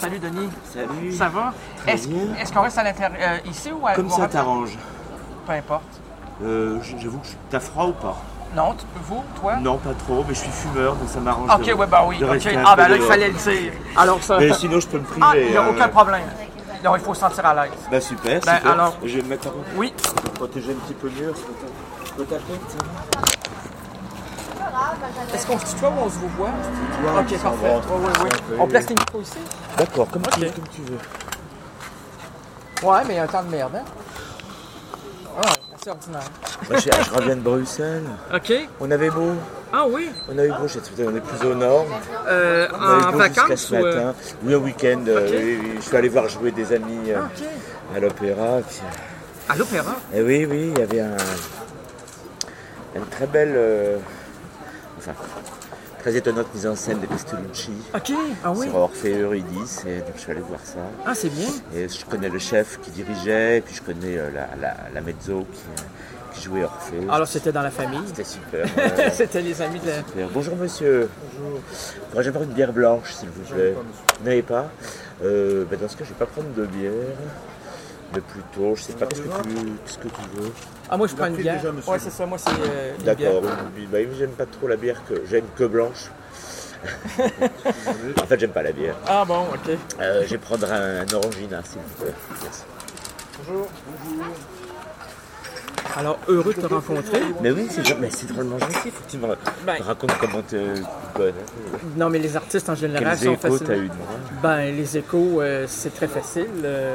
Salut Denis. Salut. Ça va? Est-ce qu'on reste à l'intérieur ici ou à Comme ça t'arrange. Peu importe. J'avoue que t'as froid ou pas? Non, vous, toi? Non, pas trop, mais je suis fumeur, donc ça m'arrange. Ok, ouais, bah oui. de Ok. rester un Ah, peu ben là, il dehors. fallait le dire. Alors ça. Mais sinon, je peux me priver. Ah, il n'y a aucun problème. Non, il faut se sentir à l'aise. Bah super, Ben, super. alors- Je vais me mettre Oui. pour protéger un petit peu mieux. Je peux t'appeler, Est-ce qu'on se tutoie ou on se vous voit? Tutoie, Ok, on parfait. s'embrasse. Oui. On place les micros ici? D'accord, comme Ok. tu veux. Ouais, mais il y a un temps de merde, hein? Ah, assez ordinaire. Moi, je reviens de Bruxelles. Ok. On avait beau. Ah oui? On a eu beau, on est plus au nord. On a En eu beau jusqu'à vacances ce ou... matin. Oui, un week-end. Oui. Je suis allé voir jouer des amis Ok. à l'opéra. Puis, À l'opéra? et oui, il y avait une très belle, très étonnante mise en scène de Pestalozzi Ok. Ah oui? sur Orphée et Eurydice, et donc je suis allé voir ça. Ah, c'est bien. Et je connais le chef qui dirigeait, et puis je connais la mezzo qui jouait Orphée. Alors, c'était dans la famille? C'était super. C'était les amis de la... Super. Bonjour monsieur. Bonjour. Pourrais-je avoir une bière blanche s'il vous plaît? Vous n'avez pas? Dans ce cas, je ne vais pas prendre de bière. Mais plutôt, je sais pas, qu'est-ce que tu veux? Ah, moi, je prends une bière. Ouais, c'est ça. Moi, c'est une bière. D'accord, j'aime pas trop la bière, j'aime que blanche. En fait, j'aime pas la bière. Ah bon, ok. Je vais prendre un orangina, s'il vous plaît. Merci. Bonjour. Alors, heureux de te rencontrer. Mais oui, c'est drôlement gentil. Faut que tu me racontes comment tu connais. Non, mais les artistes en général Quels sont échos faciles. t'as eu de moi? Ben, les échos, c'est très facile.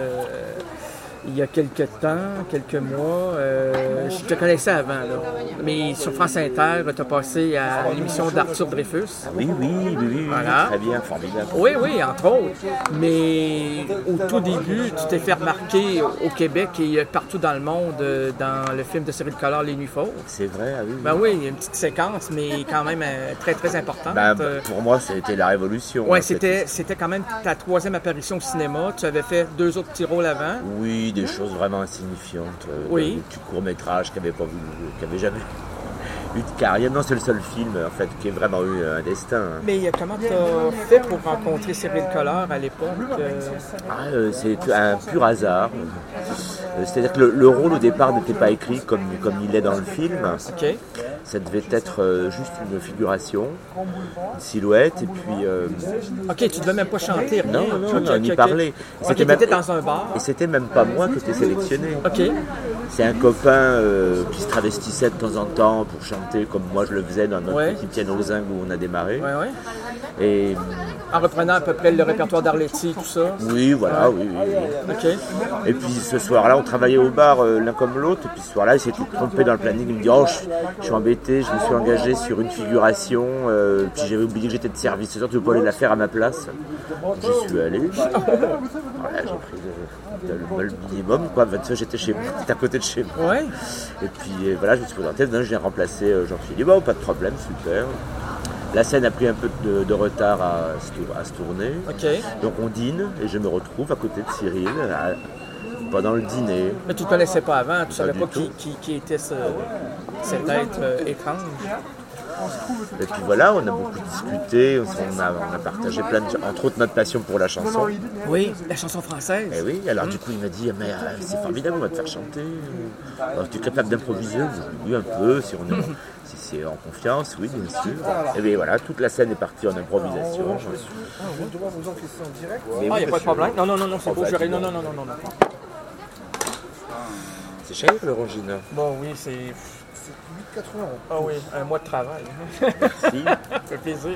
Il y a quelques mois, je te connaissais avant, là. Mais sur France Inter, tu as passé à l'émission d'Arthur Dreyfus. Ah oui, Voilà. Très bien, formidable. Oui, entre autres. Mais au tout début, tu t'es fait remarquer au Québec et partout dans le monde dans le film de Cyril Collard, Les Nuits Fauves. C'est vrai, ah oui. Ben oui, il y a une petite séquence, mais quand même très, très importante. Pour moi, c'était la révolution. Oui, en fait. c'était quand même ta troisième apparition au cinéma. Tu avais fait 2 autres petits rôles avant. Oui, des choses vraiment insignifiantes. Oui. Des petits courts-métrages qui n'avaient jamais eu de carrière. Non, c'est le seul film, en fait, qui a vraiment eu un destin. Mais comment tu as fait pour rencontrer Cyril Collard à l'époque? C'est un pur hasard. C'est-à-dire que le rôle au départ n'était pas écrit comme il est dans le film. OK. Ça devait être juste une figuration, une silhouette, et puis... OK, tu devais même pas chanter, rien. Non, on y parlait. OK, t'étais dans un bar. Et c'était même pas moi qui étais sélectionné. OK. C'est un copain qui se travestissait de temps en temps pour chanter comme moi je le faisais dans notre petit piano zinc où on a démarré. Ouais. Et En reprenant à peu près le répertoire d'Arletty, tout ça. oui, voilà, oui. OK. Et puis ce soir-là, on travaillait au bar l'un comme l'autre. Et puis ce soir-là, il s'était trompé dans le planning. Il me dit je suis embêté, je me suis engagé sur une figuration. Puis j'avais oublié que j'étais de service. Ce soir, tu peux pas aller la faire à ma place. J'y suis allé. Voilà, j'ai pris le minimum, quoi. 20 j'étais chez moi, j'étais à côté de chez moi. Ouais. Et puis voilà, je me suis présenté. J'ai remplacé Jean-Philippe. Pas de problème, super. La scène a pris un peu de retard à se tourner. OK. Donc on dîne et je me retrouve à côté de Cyril pendant le dîner. Mais tu ne connaissais pas avant, tu savais du pas tout. qui était cet être étrange. Et puis voilà, on a beaucoup discuté, on a partagé plein de choses, entre autres notre passion pour la chanson. Oui, la chanson française. Et oui, alors du coup il m'a dit mais c'est formidable, on va te faire chanter. Alors, tu es capable d'improviser? Oui, un peu, si c'est en confiance, oui, bien sûr. Et bien voilà, toute la scène est partie en improvisation. Il n'y a pas de problème. Non, c'est beau, j'aurais... Non. C'est cher l'orangina. Bon, oui, c'est 8,80 €. Ah oui, un mois de travail. Merci. Ça fait plaisir.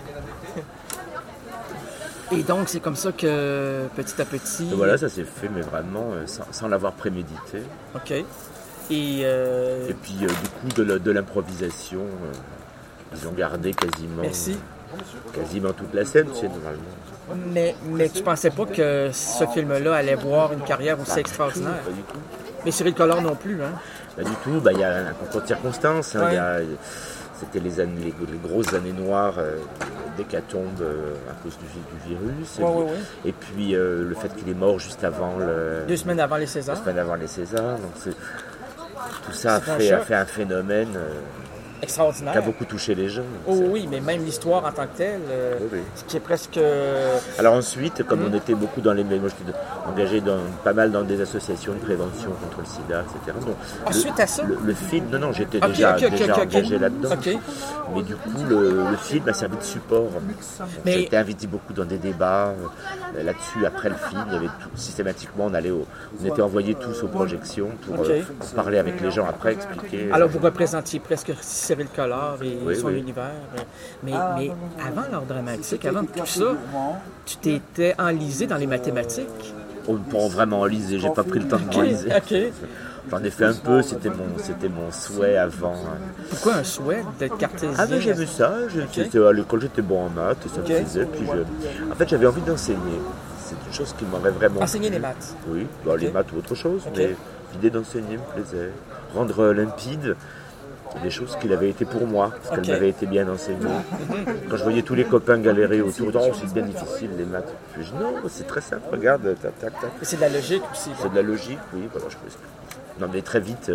Et donc, c'est comme ça que, petit à petit... Et voilà, ça s'est fait, mais vraiment sans l'avoir prémédité. OK. Et puis, du coup, de l'improvisation, ils ont gardé quasiment toute la scène, tu sais, normalement. Mais tu pensais pas que ce film-là allait voir une carrière aussi extraordinaire? Pas du tout. Mais Cyril Collard non plus, hein? Pas du tout. Il y a un concours de circonstances. Hein. Ouais. C'était les grosses années noires d'hécatombe à cause du virus. Ouais. Et puis le fait qu'il est mort juste avant 2 semaines avant les Césars. 2 semaines avant les Césars. Donc tout ça a fait un phénomène extraordinaire. Qui a beaucoup touché les gens. Oh oui, mais même l'histoire en tant que telle, ce qui est presque... Alors ensuite, comme on était beaucoup dans les... Moi, j'étais engagé pas mal dans des associations de prévention contre le sida, etc. Donc, suite à ça? Le film, non, j'étais déjà engagé là-dedans. Okay. Mais du coup, le film a servi de support. J'ai été invité beaucoup dans des débats là-dessus. Après le film, il y avait systématiquement, on était envoyés tous aux projections pour parler avec les gens après, expliquer. Alors vous représentiez presque Cyril Collard et son univers. Mais avant l'art dramatique, avant tout ça, tu t'étais enlisé dans les mathématiques? Pas vraiment enlisé, j'ai pas pris le temps de m'enliser. J'en ai fait un peu, c'était mon souhait avant. Pourquoi un souhait d'être cartésien? Ah ben j'aimais ça, à l'école j'étais bon en maths et ça me plaisait. Puis en fait j'avais envie d'enseigner. C'est une chose qui m'aurait vraiment... Enseigner les maths? Oui, les maths ou autre chose, mais l'idée d'enseigner me plaisait. Rendre limpide des choses qu'il avait été pour moi, parce qu'elle m'avait été bien enseignée. Quand je voyais tous les copains galérer autour, c'est bien difficile les maths. Je dis non, c'est très simple, regarde, tac, tac, tac. C'est de la logique aussi. C'est de la logique, oui, voilà, je peux expliquer. Non mais très vite,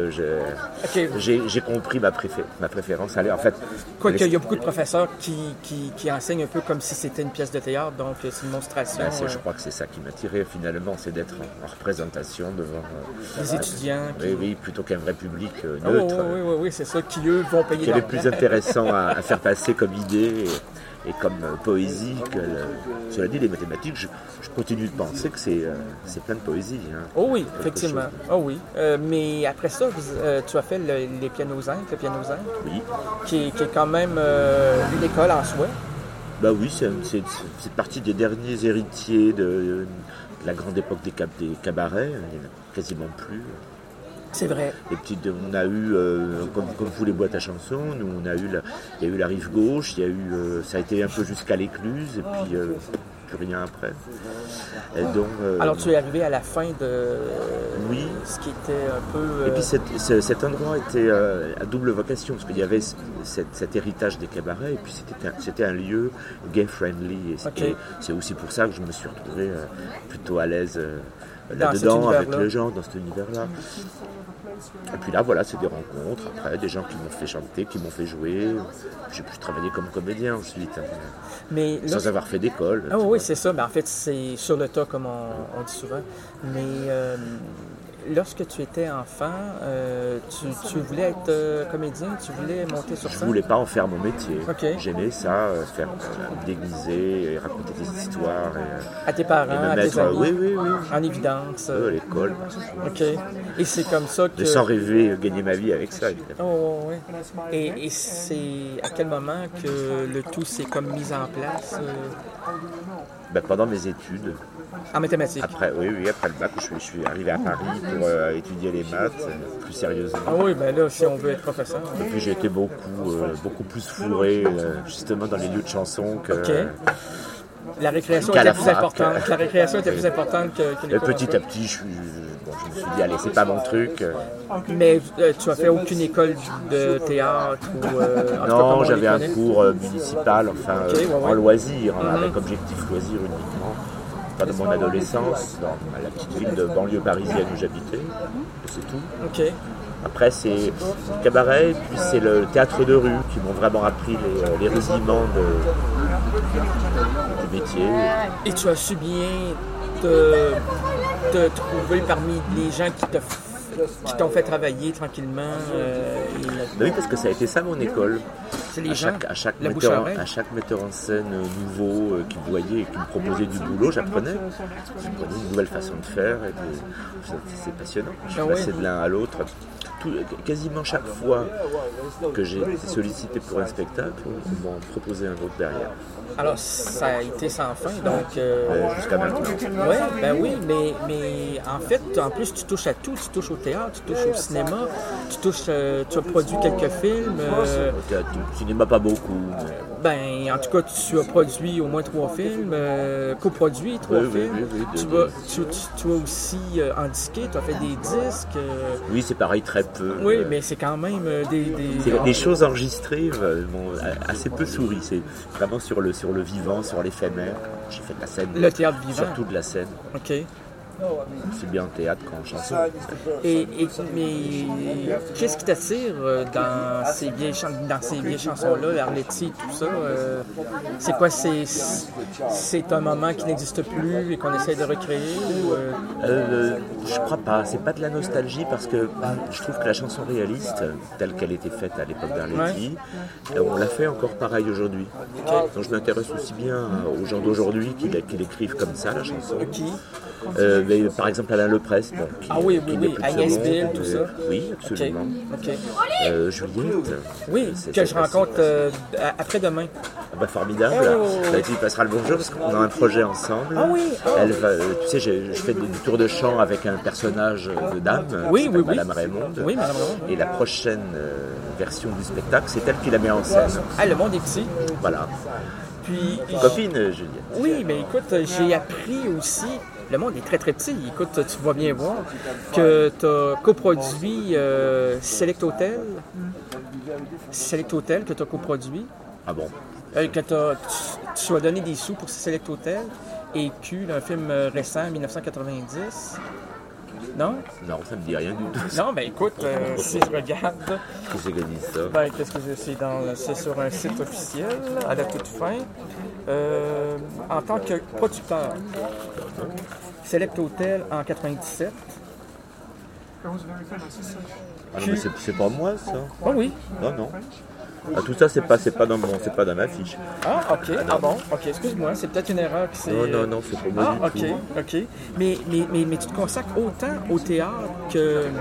j'ai compris ma préférence. Allez, en fait, quoique il y a beaucoup de professeurs qui enseignent un peu comme si c'était une pièce de théâtre, donc c'est une monstration. Je crois que c'est ça qui m'a tiré finalement, c'est d'être en représentation devant les étudiants. Oui, plutôt qu'un vrai public neutre. Oui, c'est ça, qui eux vont payer. Qui est le plus intéressant à faire passer comme idée et comme poésie. Cela dit, les mathématiques, je continue de penser que c'est plein de poésie. Hein, oh oui, effectivement. Oh oui. Mais après ça, tu as fait les pianos zinc, le piano zinc, qui est quand même une école en soi. Bah oui, c'est partie des derniers héritiers de la grande époque des cabarets. Il n'y en a quasiment plus. C'est vrai. On a eu, comme vous, les boîtes à chansons, nous il y a eu la Rive Gauche, ça a été un peu jusqu'à l'Écluse, et puis plus rien après. Et donc, alors tu es arrivé à la fin de ce qui était un peu... Et puis cet endroit était à double vocation, parce qu'il y avait cet héritage des cabarets, et puis c'était un lieu gay-friendly, et c'est aussi pour ça que je me suis retrouvé plutôt à l'aise là-dedans, avec les gens, dans cet univers-là. Et puis là, voilà, c'est des rencontres, après, des gens qui m'ont fait chanter, qui m'ont fait jouer. J'ai pu travailler comme comédien ensuite, mais sans avoir fait d'école. Ah oui, c'est ça. Mais en fait, c'est sur le tas, comme on dit souvent. Mais lorsque tu étais enfant, tu voulais être comédien? Tu voulais monter sur scène? Je ne voulais pas en faire mon métier. J'aimais ça, faire déguiser, et raconter des histoires. À tes parents, à tes amis? Oui. En évidence? À l'école. OK. Et c'est comme ça que... Sans rêver gagner ma vie avec ça, évidemment. Oh, oui. Et c'est à quel moment que le tout s'est comme mis en place? Pendant mes études. En mathématiques? Après le bac, je suis arrivé à Paris pour étudier les maths plus sérieusement. Ah oui, là, si on veut être professeur. Et puis j'ai été beaucoup plus fourré, justement dans les lieux de chansons que... La récréation était plus importante. La récréation était plus importante que les cours. Petit à petit, je me suis dit, allez, c'est pas mon truc. Mais tu as fait aucune école de théâtre ou... non, j'avais un cours municipal, en loisir, avec objectif loisir uniquement. De mon adolescence, dans la petite ville de banlieue parisienne où j'habitais, et c'est tout. Après, c'est le cabaret, et puis c'est le théâtre de rue qui m'ont vraiment appris les rudiments du métier. Et tu as su bien te trouver parmi les gens qui t'ont fait travailler tranquillement. Oui, parce que ça a été ça mon école. C'est les gens, à chaque metteur en scène nouveau qui me voyait et qui me proposait du boulot, j'apprenais une nouvelle façon de faire. C'est passionnant. Je suis passé de l'un à l'autre. Quasiment chaque fois que j'ai été sollicité pour un spectacle, on m'en proposait un autre derrière. Alors, ça a été sans fin, donc... jusqu'à maintenant. Oui, mais en fait, en plus, tu touches à tout. Tu touches au théâtre, tu touches au cinéma, tu as produit quelques films. Au cinéma, pas beaucoup. En tout cas, tu as produit au moins 3 films, coproduit 3 films. Tu as aussi indiqué, tu as fait des disques. Oui, c'est pareil, très peu. Oui, mais c'est quand même des choses enregistrées m'ont assez peu souri. C'est vraiment sur le vivant, sur l'éphémère. J'ai fait de la scène. Le théâtre vivant. Surtout de la scène. OK. aussi bien en théâtre qu'en chanson. Mais qu'est-ce qui t'attire dans ces vieilles chansons-là, l'Arletty et tout ça? C'est quoi? C'est un moment qui n'existe plus et qu'on essaie de recréer? Je crois pas. C'est pas de la nostalgie parce que je trouve que la chanson réaliste, telle qu'elle était faite à l'époque d'Arletty, on l'a fait encore pareil aujourd'hui. Donc je m'intéresse aussi bien aux gens d'aujourd'hui qui l'écrivent comme ça, la chanson. Mais, par exemple Alain Leprest, qui n'est plus Agnès de ce monde, Bill, tout ça. Oui, absolument. Juliette. Oui, que je rencontre après-demain. Formidable. Il passera le bonjour parce qu'on a un projet ensemble. Elle va, tu sais, je fais du tour de chant avec un personnage de dame, Madame Raymond. Oui, Madame Raymond. Et la prochaine version du spectacle, c'est elle qui la met en scène. Le monde est petit. Voilà. Puis, copine, Juliette. Oui, mais écoute, j'ai appris aussi. Le monde est très très petit. Écoute, tu vas bien voir que tu as coproduit Select Hotel. Select Hotel que tu as coproduit. Ah bon? Que tu as donné des sous pour Select Hotel et Q, un film récent, 1990. Non? Non, ça me dit rien du tout. Non, ben écoute, si je regarde... Qu'est-ce que c'est ça? Ben, qu'est-ce que c'est sur un site officiel, à la toute fin. En tant que producteur, Select Hotel en 97. Ah non, mais c'est pas moi, ça? Oh oui. Non. Tout ça, c'est pas dans ma fiche. Ah, ok. Ah bon? Ok, excuse-moi, c'est peut-être une erreur qui s'est... Non, c'est pas moi du tout. Ok. Mais tu te consacres autant au théâtre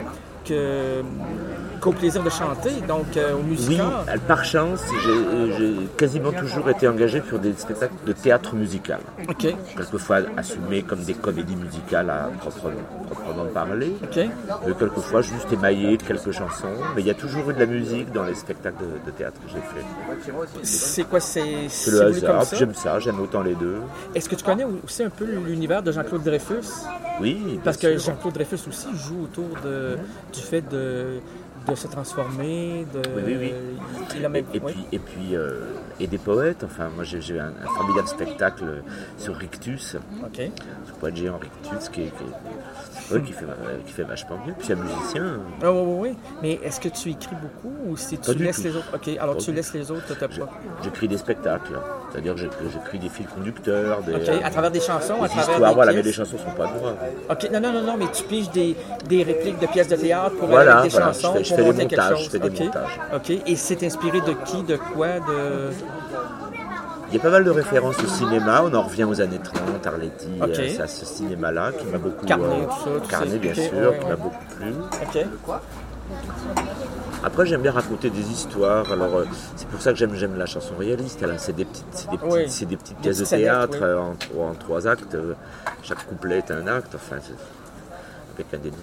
qu'au plaisir de chanter, donc au musical. Oui, par chance, j'ai quasiment toujours été engagé sur des spectacles de théâtre musical. Ok. Quelquefois assumés comme des comédies musicales à proprement parler. Ok. Mais quelquefois juste émaillé de quelques chansons. Mais il y a toujours eu de la musique dans les spectacles de théâtre que j'ai fait. C'est quoi? C'est le hasard, j'aime autant les deux. Est-ce que tu connais aussi un peu l'univers de Jean-Claude Dreyfus? Oui, parce que Jean-Claude Dreyfus aussi joue autour du fait de se transformer, Oui. Et des poètes. Enfin, moi j'ai un formidable spectacle sur Rictus. Ok. Ce poète géant Rictus qui fait vachement bien. Puis c'est un musicien. Oui. Mais est-ce que tu écris beaucoup ou si tu laisses les autres? Ok, alors tu laisses les autres, t'as pas. J'écris des spectacles. C'est-à-dire que j'écris des fils conducteurs. À travers des chansons, à travers histoires, des pièces. Mais les chansons sont pas de moi. Ok, non, mais tu piges des répliques de pièces de théâtre pour avec des chansons, je fais des montages. Je fais des montages. Ok, et c'est inspiré de qui, de quoi, Il y a pas mal de références au cinéma, on en revient aux années 30, Arletty, c'est à ce cinéma-là qui m'a beaucoup... Carnet, bien sûr, qui m'a beaucoup plu. Ok. Après, j'aime bien raconter des histoires, alors c'est pour ça que j'aime la chanson réaliste. C'est des petites pièces de théâtre en 3 actes, chaque couplet est un acte, enfin... avec un dénouement.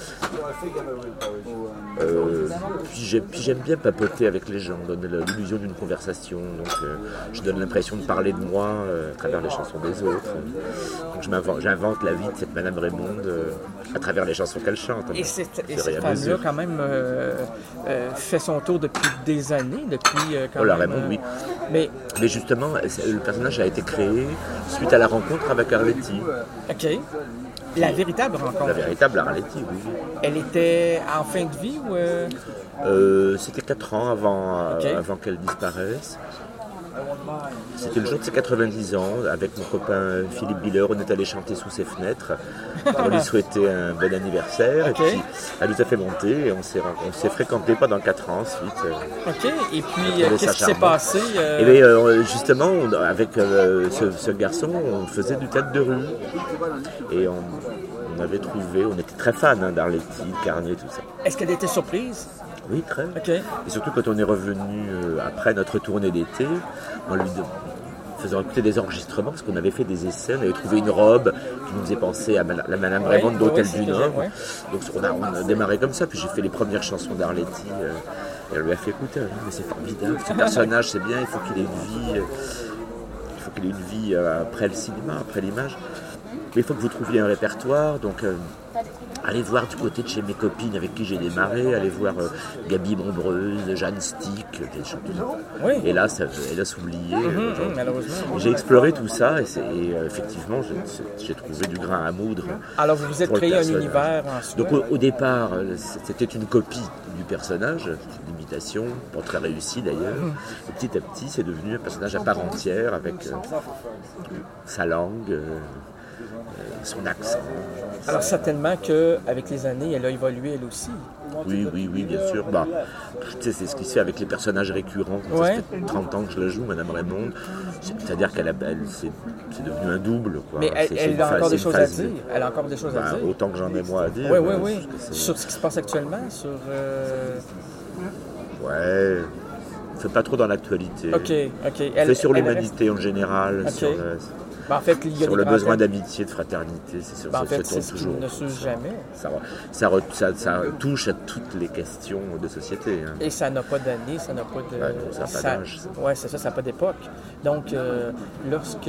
Puis j'aime bien papoter avec les gens, donner l'illusion d'une conversation. Donc je donne l'impression de parler de moi à travers les chansons des autres. Donc j'invente la vie de cette Madame Raymond à travers les chansons qu'elle chante. Et cette femme-là, quand même, fait son tour depuis des années. La Raymond, oui. Mais justement, le personnage a été créé suite à la rencontre avec Arletty. Ok. La véritable rencontre? La véritable Arletty, oui. Elle était en fin de vie ou... C'était 4 ans avant qu'elle disparaisse. C'était le jour de ses 90 ans, avec mon copain Philippe Biller, on est allé chanter sous ses fenêtres pour lui souhaiter un bon anniversaire. Et puis elle nous a fait monter et on s'est fréquentés pendant 4 ans ensuite. Ok, et puis qu'est-ce qui s'est passé? Et bien, justement, avec ce garçon, on faisait du théâtre de rue. Et on avait trouvé, on était très fans d'Arletty, de Carnet, tout ça. Est-ce qu'elle était surprise? Oui, très. Okay. Et surtout quand on est revenu après notre tournée d'été, on lui faisant écouter des enregistrements parce qu'on avait fait des essais, on avait trouvé une robe qui nous faisait penser à la Madame Raymond d'Hôtel du Nord. Donc on a démarré comme ça, puis j'ai fait les premières chansons d'Arletty. Et elle lui a fait écouter, mais c'est formidable, ce personnage c'est bien, il faut qu'il ait une vie, après le cinéma, après l'image. Mais il faut que vous trouviez un répertoire, donc aller voir du côté de chez mes copines avec qui j'ai démarré, aller voir Gabi Mombreuse, Jeanne Stick, des chanteuses. Oui. Et là, hélas oublié. Malheureusement. J'ai exploré tout ça et effectivement, j'ai trouvé du grain à moudre. Alors, vous vous êtes créé un univers en soi. Donc au départ, c'était une copie du personnage, une imitation, pas très réussie d'ailleurs. Et petit à petit, c'est devenu un personnage à part entière avec sa langue, son accent. Alors certainement qu'avec les années, elle a évolué elle aussi. Oui, bien sûr. Bah, tu sais, c'est ce qui se fait avec les personnages récurrents. Ouais. Ça fait 30 ans que je la joue, Madame Raymond. C'est-à-dire c'est devenu un double. Quoi. Mais elle a encore des choses à dire. Elle a encore des choses à dire. Autant que j'en ai moi à dire. Oui. Sur ce qui se passe actuellement, sur... Ouais. Fait pas trop dans l'actualité. Ok. Fait sur l'humanité en général. Okay. En fait, il y a sur le besoin d'amitié, de fraternité, c'est sûr. En fait, c'est ce qui ne s'use jamais. Ça touche à toutes les questions de société. Hein. Et ça n'a pas d'année, ça n'a pas de... ça n'a pas d'âge. Oui, c'est ça n'a pas d'époque. Donc, lorsque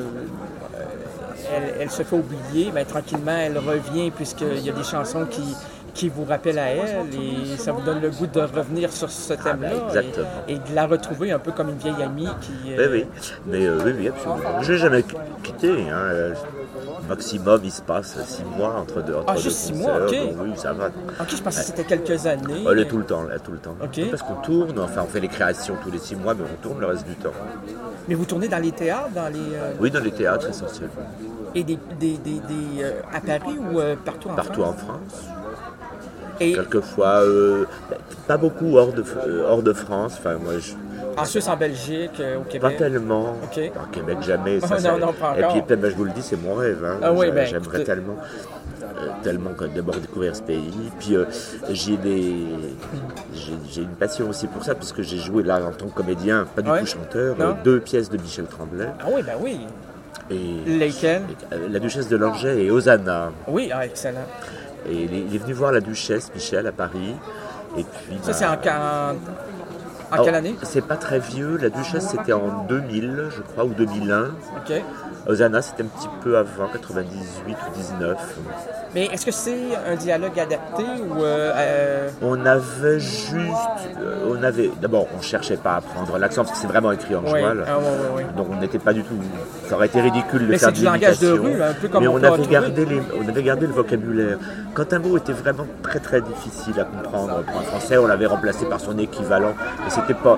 elle se fait oublier, ben, tranquillement, elle revient puisqu'il y a des chansons qui vous rappellent à elle et ça vous donne le goût de revenir sur ce thème-là et de la retrouver un peu comme une vieille amie qui... Oui, absolument. Je l'ai jamais quitté. Hein. Maximum, il se passe 6 mois entre deux juste 6 concerts. mois, ok. Donc, oui, ça va. Ok, je pensais que c'était quelques années. Elle est tout le temps. Okay. Parce qu'on tourne, enfin on fait les créations tous les 6 mois, mais on tourne le reste du temps. Mais vous tournez dans les théâtres, Oui, dans les théâtres essentiellement. Et à Paris ou partout en France? Partout en France. Et... Quelquefois, pas beaucoup hors de France. Enfin, moi, en Suisse, en Belgique, au Québec? Pas tellement. Okay. En Québec, jamais. Ça, non, pas encore. Et puis, je vous le dis, c'est mon rêve. Hein. J'aimerais tellement d'abord découvrir ce pays. Puis, j'ai une passion aussi pour ça, puisque j'ai joué là en tant que comédien, pas du tout chanteur, 2 pièces de Michel Tremblay. Ah oui, ben oui. Et lesquelles? La Duchesse de Langeais et Hosanna. Oui, excellent. Et il est venu voir la Duchesse, Michel, à Paris. Et puis, ça, c'est en quelle année? C'est pas très vieux. La Duchesse, c'était en 2000, je crois, ou 2001. OK. Hosanna, c'était un petit peu avant, 98 ou 19. Mais est-ce que c'est un dialogue adapté ou... On avait d'abord, on cherchait pas à prendre l'accent, parce que c'est vraiment écrit en joual. Oui. Donc on n'était pas du tout... Ça aurait été ridicule de faire de l'imitation. Mais c'est du langage de rue, un peu comme mais on avait gardé le vocabulaire. Quand un mot était vraiment très très difficile à comprendre pour un français, on l'avait remplacé par son équivalent. Et c'était pas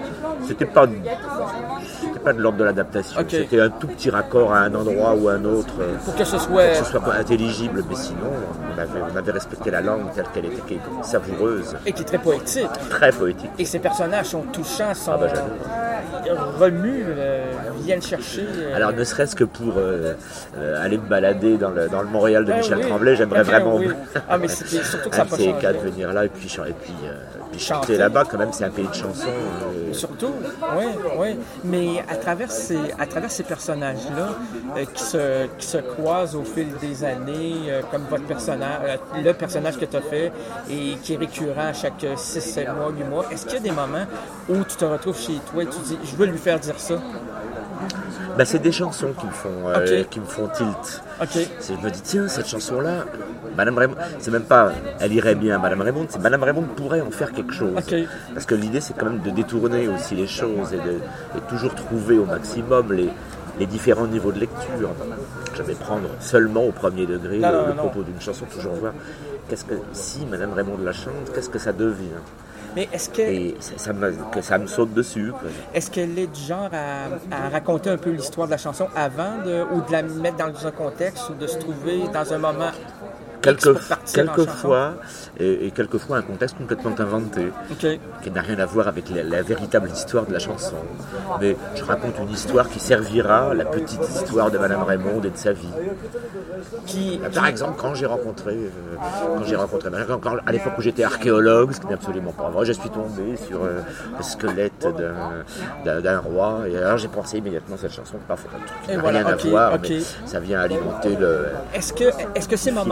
de l'ordre de l'adaptation. Okay. C'était un tout petit raccord à un endroit ou à un autre pour que ce soit intelligible, mais sinon on avait respecté la langue telle qu'elle était, qui est savoureuse. Et qui est très poétique. Très poétique. Et ces personnages sont touchants, remuent, viennent chercher... Alors ne serait-ce que pour aller me balader dans le Montréal de Michel Tremblay, j'aimerais vraiment... Oui. Ah, mais c'était surtout que ça n'a pas changé. changé. De venir là et puis chanter là-bas, quand même, c'est un pays de chansons. Surtout, oui. Mais à travers ces personnages-là qui se croisent au fil des années, comme votre personnage, le personnage que tu as fait et qui est récurrent à chaque 6, 7 mois, 8 mois, est-ce qu'il y a des moments où tu te retrouves chez toi et tu dis « je veux lui faire dire ça ». C'est des chansons qui me font tilt. Okay. Je me dis, tiens, cette chanson-là, Madame Raymond, c'est même pas elle irait bien, Madame Raymond, c'est Madame Raymond pourrait en faire quelque chose. Okay. Parce que l'idée, c'est quand même de détourner aussi les choses et de toujours trouver au maximum les différents niveaux de lecture. Jamais prendre seulement au premier degré le propos d'une chanson, toujours voir si Madame Raymond la chante, qu'est-ce que ça devient. Mais est-ce que... Et ça me saute dessus. Quoi. Est-ce qu'elle est du genre à raconter un peu l'histoire de la chanson avant ou de la mettre dans un contexte ou de se trouver dans un moment quelquefois et quelquefois un contexte complètement inventé qui n'a rien à voir avec la véritable histoire de la chanson. Mais je raconte une histoire qui servira, la petite histoire de Madame Raymond et de sa vie. Par exemple, quand j'ai rencontré à l'époque où j'étais archéologue, ce qui n'est absolument pas vrai, je suis tombé sur le squelette d'un roi et alors j'ai pensé immédiatement à cette chanson, pas un truc qui n'a rien à voir, mais ça vient alimenter le... Est-ce que ces moments-là sont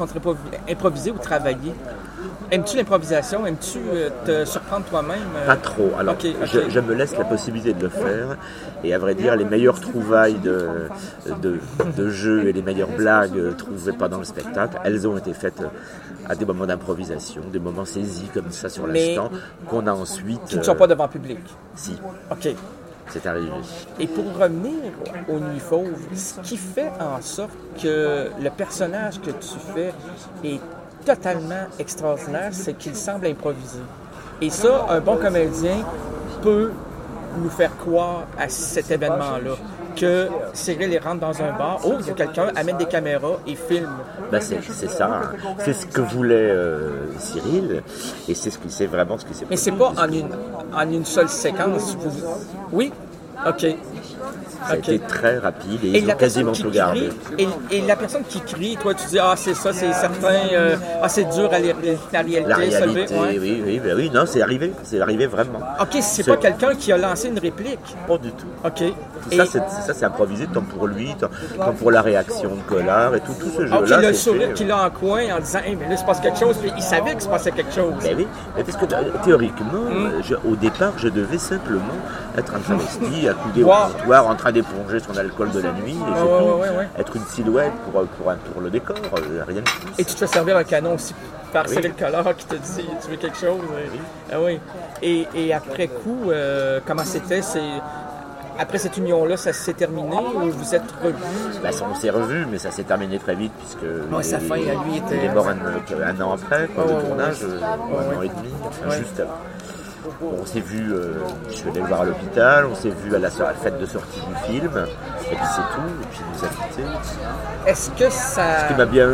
entre improviser ou travailler? Aimes-tu l'improvisation? Aimes-tu te surprendre toi-même? Pas trop. Alors, Okay. Je me laisse la possibilité de le faire. Et à vrai dire, les meilleures trouvailles de jeux et les meilleures blagues trouvées pendant le spectacle, elles ont été faites à des moments d'improvisation, des moments saisis comme ça sur l'instant, qu'on a ensuite... Qui ne sont pas devant public? Si. OK. C'est arrivé. Et pour revenir aux Nuits Fauves, ce qui fait en sorte que le personnage que tu fais est totalement extraordinaire, c'est qu'il semble improviser. Et ça, un bon comédien peut nous faire croire à cet événement-là. Que Cyril rentre dans un bar, que quelqu'un amène des caméras et filme. Ben c'est ça. C'est ce que voulait Cyril. Et c'est vraiment ce qui s'est passé. Mais c'est pas en une seule séquence. Oui? OK. Ça a été très rapide et ils ont quasiment tout gardé. Et la personne qui crie, toi tu dis c'est ça, c'est certain, c'est dur à la réalité. La réalité, ouais. oui, non, c'est arrivé vraiment. OK, c'est pas quelqu'un qui a lancé une réplique. Pas du tout. OK. Ça, c'est improvisé tant pour lui, tant pour la réaction de Collard et tout ce jeu-là. OK, le sourire qu'il a en coin en disant mais là, il se passe quelque chose, puis il savait qu'il se passait quelque chose. Ben oui, parce que théoriquement, au départ, je devais simplement être un travesti, accoudé au comptoir, en train d'éponger son alcool de la nuit, et c'est tout. Être une silhouette pour le décor, rien de plus. Et tu te fais servir un canon aussi par Cyril Collard qui te dit tu veux quelque chose? Oui. Ah oui. Et après coup, comment c'était? Après cette union-là, ça s'est terminé ou vous êtes revus? Ben, on s'est revus, mais ça s'est terminé très vite puisque sa fin à lui était... il est mort un an après, le tournage, un an et demi, juste avant. On s'est vu, je suis allé le voir à l'hôpital, on s'est vu à la fête de sortie du film, et puis c'est tout, et puis il nous a quittés. Est-ce que ça... Ce qui m'a bien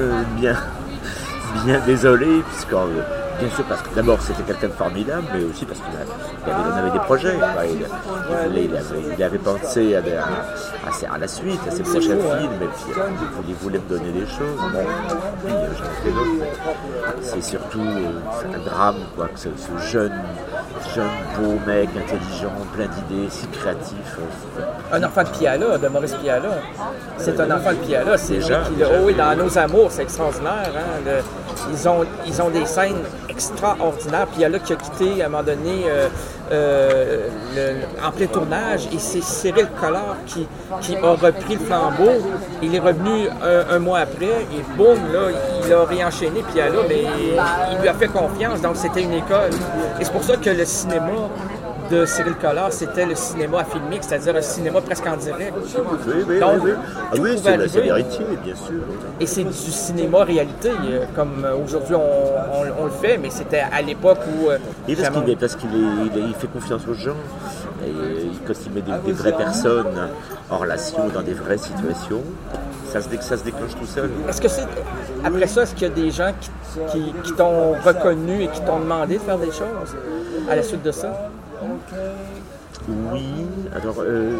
désolé, puisque... Bien sûr, parce que d'abord c'était quelqu'un de formidable, mais aussi parce qu'il avait des projets. Il avait pensé à la suite, à ses prochains films, et puis il voulait me donner des choses. Bon, puis j'en ai fait d'autres. C'est surtout un drame, quoi, que ce jeune beau mec, intelligent, plein d'idées, si créatif. Un enfant de Piala, de Maurice Piala. C'est un enfant de Piala. C'est déjà, dans Nos Amours, c'est extraordinaire. Hein? Ils ont des scènes extraordinaires. Piala qui a quitté à un moment donné en plein tournage, et c'est Cyril Collard qui a repris le flambeau. Il est revenu un mois après, et boum, là, il a réenchaîné Piala, mais il lui a fait confiance, donc c'était une école. Et c'est pour ça que le cinéma de Cyril Collard, c'était le cinéma à filmique, c'est-à-dire un cinéma presque en direct. Oui, c'est l'héritier, bien sûr. Et c'est du cinéma réalité, comme aujourd'hui on le fait, mais c'était à l'époque où... parce qu'il fait confiance aux gens, et quand il met des vraies personnes en relation dans des vraies situations, ça se déclenche tout seul. Est-ce que c'est... Après ça, est-ce qu'il y a des gens qui t'ont reconnu et qui t'ont demandé de faire des choses à la suite de ça? Oui, alors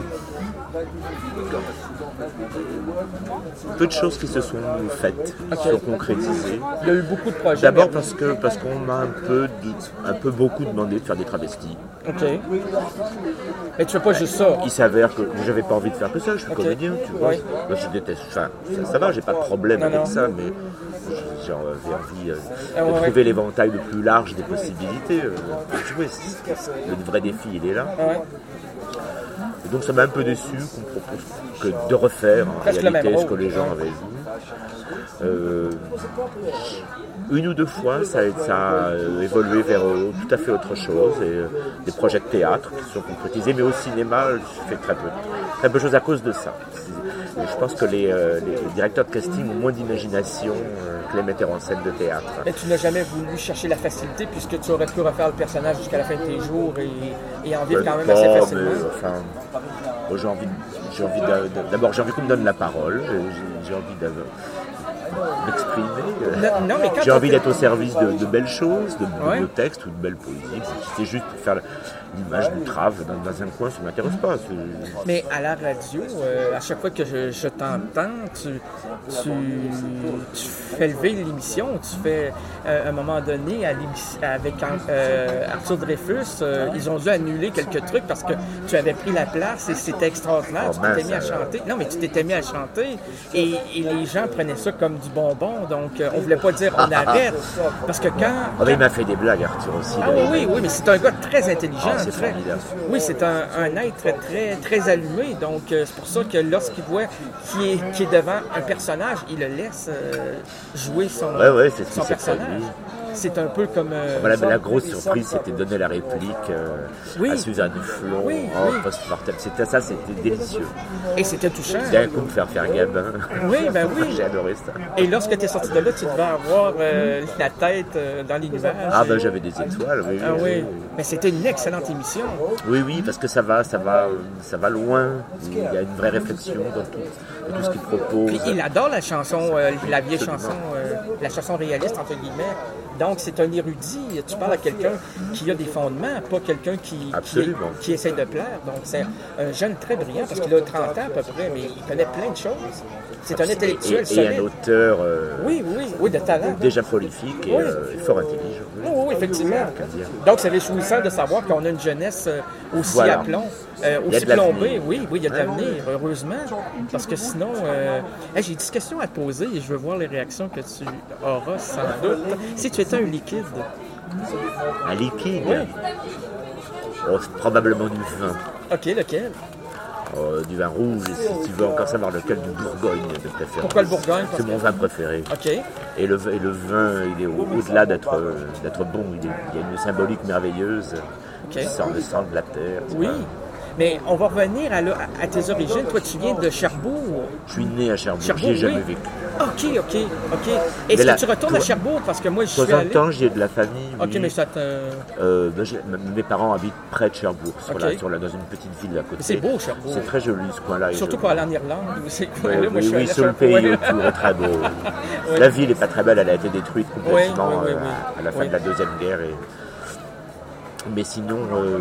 peu de choses qui se sont faites, qui sont concrétisées. Il y a eu beaucoup de projets. D'abord parce qu'on m'a un peu beaucoup demandé de faire des travestis. OK. Mais tu fais pas juste ça. Il s'avère que j'avais pas envie de faire que ça, je suis comédien, tu vois. Oui. Moi, je déteste ça. Ça va, j'ai pas de problème avec ça, mais j'avais envie de trouver l'éventail le plus large des possibilités. Pour jouer, le vrai défi, il est là. Et donc ça m'a un peu déçu qu'on propose de refaire en réalité ce que les gens avaient vu. Une ou deux fois, ça a évolué vers tout à fait autre chose, et des projets de théâtre qui sont concrétisés, mais au cinéma, je fais très peu de choses à cause de ça. Je pense que les directeurs de casting ont moins d'imagination que les metteurs en scène de théâtre. Mais tu n'as jamais voulu chercher la facilité, puisque tu aurais pu refaire le personnage jusqu'à la fin de tes jours et en vivre quand même assez facilement. Mais, j'ai envie d'abord qu'on me donne la parole, j'ai envie m'exprimer. J'ai envie d'être au service de belles choses, de beaux textes ou de belles poésies. C'est juste pour faire l'image du trave dans un coin, ça ne m'intéresse pas. Mais à la radio, à chaque fois que je t'entends, tu fais lever l'émission. Tu fais, à un moment donné, avec Arthur Dreyfus, ils ont dû annuler quelques trucs parce que tu avais pris la place et c'était extraordinaire. Tu t'étais mis à chanter. Non, mais tu t'étais mis à chanter et les gens prenaient ça comme comme du bonbon, donc on voulait pas dire on arrête. Parce que quand... Il m'a fait des blagues, Arthur, aussi. Oui, mais c'est un gars très intelligent. C'est formidable. Oui, c'est un être très, très allumé, donc c'est pour ça que lorsqu'il voit qui est devant un personnage, il le laisse jouer son personnage. C'est un peu comme... la grosse surprise, c'était de donner la réplique à Suzanne Flon. Post-mortem. C'était délicieux. Et c'était touchant. D'un coup, me faire Gabin. Oui. J'ai adoré ça. Et lorsque tu es sorti de là, tu devais avoir la tête dans les nuages. J'avais des étoiles, oui. Mais c'était une excellente émission. Oui, parce que ça va loin. Il y a une vraie réflexion dans tout ce qu'il propose. Puis il adore la chanson, la vieille chanson, la chanson réaliste, entre guillemets. Donc, c'est un érudit. Tu parles à quelqu'un qui a des fondements, pas quelqu'un qui essaie de plaire. Donc, c'est un jeune très brillant, parce qu'il a 30 ans à peu près, mais il connaît plein de choses. C'est un intellectuel solide. Et un auteur oui, de talent. Déjà prolifique et fort intelligent. Oui, effectivement. Donc, c'est réjouissant de savoir qu'on a une jeunesse aussi à plomb, aussi plombée. Oui, il y a de l'avenir, heureusement. Parce que sinon, j'ai 10 questions à te poser et je veux voir les réactions que tu auras sans doute. Si tu étais un liquide. Un liquide? Oui. Probablement du vin. OK, lequel? Du vin rouge, si tu veux encore savoir lequel, du Bourgogne de préférence. Pourquoi le Bourgogne? C'est mon vin préféré. OK. Et le vin, il est au-delà d'être bon, il y a une symbolique merveilleuse qui sort le sang de la terre. Oui. Mais on va revenir à tes origines. Toi, tu viens de Cherbourg. Je suis né à Cherbourg, j'y ai jamais vécu. OK. Est-ce que tu retournes à Cherbourg? Parce que moi, je suis allé... De temps en temps, j'ai de la famille. OK, oui. Mais ça te... mes parents habitent près de Cherbourg, dans une petite ville à côté. C'est beau, Cherbourg. C'est très joli, ce coin-là. Surtout pour aller en Irlande. Oui, sur le pays autour est très beau. La ville n'est pas très belle, elle a été détruite complètement à la fin de la Deuxième Guerre. Mais sinon,